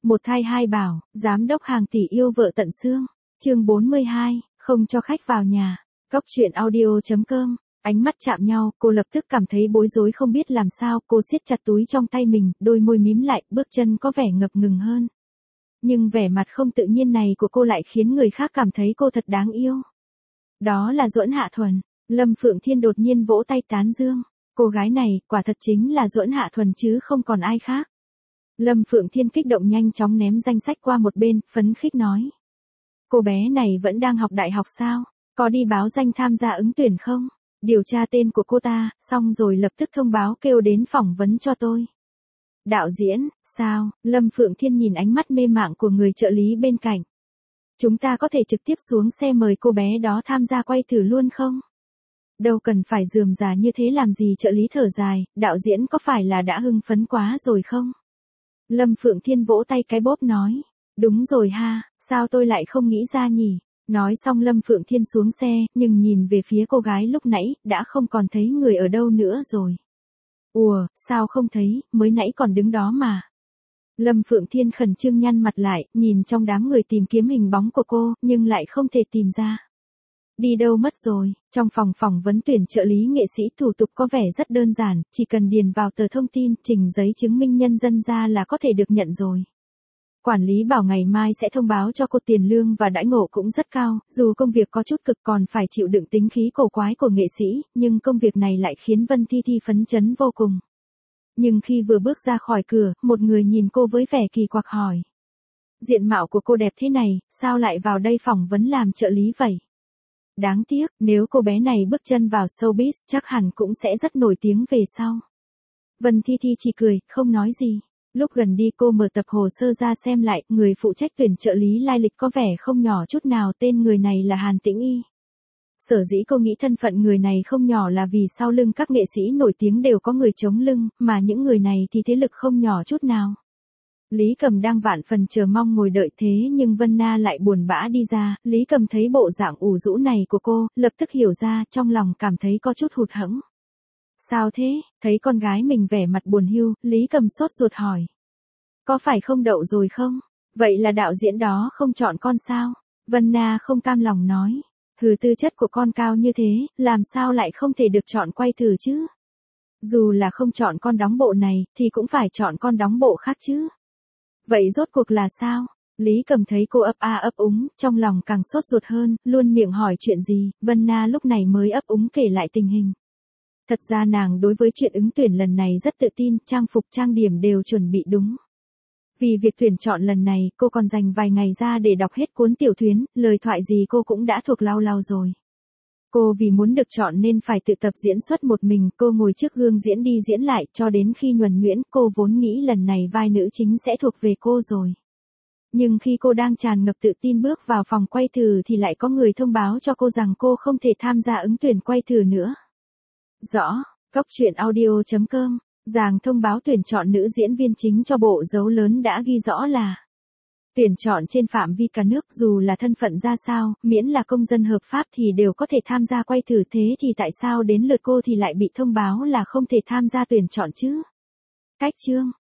Một thai hai bảo, giám đốc hàng tỷ yêu vợ tận xương. Chương 42, không cho khách vào nhà. Cóc truyện audio.com. Ánh mắt chạm nhau, cô lập tức cảm thấy bối rối không biết làm sao, cô siết chặt túi trong tay mình, đôi môi mím lại, bước chân có vẻ ngập ngừng hơn. Nhưng vẻ mặt không tự nhiên này của cô lại khiến người khác cảm thấy cô thật đáng yêu. Đó là Duẫn Hạ Thuần. Lâm Phượng Thiên đột nhiên vỗ tay tán dương. Cô gái này, quả thật chính là Duẫn Hạ Thuần chứ không còn ai khác. Lâm Phượng Thiên kích động nhanh chóng ném danh sách qua một bên, phấn khích nói. Cô bé này vẫn đang học đại học sao? Có đi báo danh tham gia ứng tuyển không? Điều tra tên của cô ta, xong rồi lập tức thông báo kêu đến phỏng vấn cho tôi. Đạo diễn, sao? Lâm Phượng Thiên nhìn ánh mắt mê mạng của người trợ lý bên cạnh. Chúng ta có thể trực tiếp xuống xe mời cô bé đó tham gia quay thử luôn không? Đâu cần phải rườm rà như thế làm gì, trợ lý thở dài, đạo diễn có phải là đã hưng phấn quá rồi không? Lâm Phượng Thiên vỗ tay cái bóp nói. Đúng rồi ha, sao tôi lại không nghĩ ra nhỉ? Nói xong Lâm Phượng Thiên xuống xe, nhưng nhìn về phía cô gái lúc nãy, đã không còn thấy người ở đâu nữa rồi. Ủa, sao không thấy, mới nãy còn đứng đó mà. Lâm Phượng Thiên khẩn trương nhăn mặt lại, nhìn trong đám người tìm kiếm hình bóng của cô, nhưng lại không thể tìm ra. Đi đâu mất rồi? Trong phòng phỏng vấn tuyển trợ lý nghệ sĩ thủ tục có vẻ rất đơn giản, chỉ cần điền vào tờ thông tin, trình giấy chứng minh nhân dân ra là có thể được nhận rồi. Quản lý bảo ngày mai sẽ thông báo cho cô, tiền lương và đãi ngộ cũng rất cao, dù công việc có chút cực còn phải chịu đựng tính khí cổ quái của nghệ sĩ, nhưng công việc này lại khiến Vân Thi Thi phấn chấn vô cùng. Nhưng khi vừa bước ra khỏi cửa, một người nhìn cô với vẻ kỳ quặc hỏi. Diện mạo của cô đẹp thế này, sao lại vào đây phỏng vấn làm trợ lý vậy? Đáng tiếc, nếu cô bé này bước chân vào showbiz, chắc hẳn cũng sẽ rất nổi tiếng về sau. Vân Thi Thi chỉ cười, không nói gì. Lúc gần đi cô mở tập hồ sơ ra xem lại, người phụ trách tuyển trợ lý lai lịch có vẻ không nhỏ chút nào, tên người này là Hàn Tĩnh Y. Sở dĩ cô nghĩ thân phận người này không nhỏ là vì sau lưng các nghệ sĩ nổi tiếng đều có người chống lưng, mà những người này thì thế lực không nhỏ chút nào. Lý Cầm đang vạn phần chờ mong ngồi đợi thế nhưng Vân Na lại buồn bã đi ra, Lý Cầm thấy bộ dạng ủ rũ này của cô, lập tức hiểu ra, trong lòng cảm thấy có chút hụt hẫng. Sao thế? Thấy con gái mình vẻ mặt buồn hiu, Lý Cầm sốt ruột hỏi. Có phải không đậu rồi không? Vậy là đạo diễn đó không chọn con sao? Vân Na không cam lòng nói. Hừ, tư chất của con cao như thế, làm sao lại không thể được chọn quay thử chứ? Dù là không chọn con đóng bộ này, thì cũng phải chọn con đóng bộ khác chứ. Vậy rốt cuộc là sao? Lý Cầm thấy cô ấp a ấp úng, trong lòng càng sốt ruột hơn, luôn miệng hỏi chuyện gì, Vân Na lúc này mới ấp úng kể lại tình hình. Thật ra nàng đối với chuyện ứng tuyển lần này rất tự tin, trang phục trang điểm đều chuẩn bị đúng. Vì việc tuyển chọn lần này, cô còn dành vài ngày ra để đọc hết cuốn tiểu thuyết, lời thoại gì cô cũng đã thuộc lau lau rồi. Cô vì muốn được chọn nên phải tự tập diễn xuất một mình, cô ngồi trước gương diễn đi diễn lại, cho đến khi nhuần nhuyễn, cô vốn nghĩ lần này vai nữ chính sẽ thuộc về cô rồi. Nhưng khi cô đang tràn ngập tự tin bước vào phòng quay thử thì lại có người thông báo cho cô rằng cô không thể tham gia ứng tuyển quay thử nữa. Rõ, Cóc truyện audio.com, dàng thông báo tuyển chọn nữ diễn viên chính cho bộ dấu lớn đã ghi rõ là tuyển chọn trên phạm vi cả nước, dù là thân phận ra sao, miễn là công dân hợp pháp thì đều có thể tham gia quay thử, thế thì tại sao đến lượt cô thì lại bị thông báo là không thể tham gia tuyển chọn chứ? Cách chương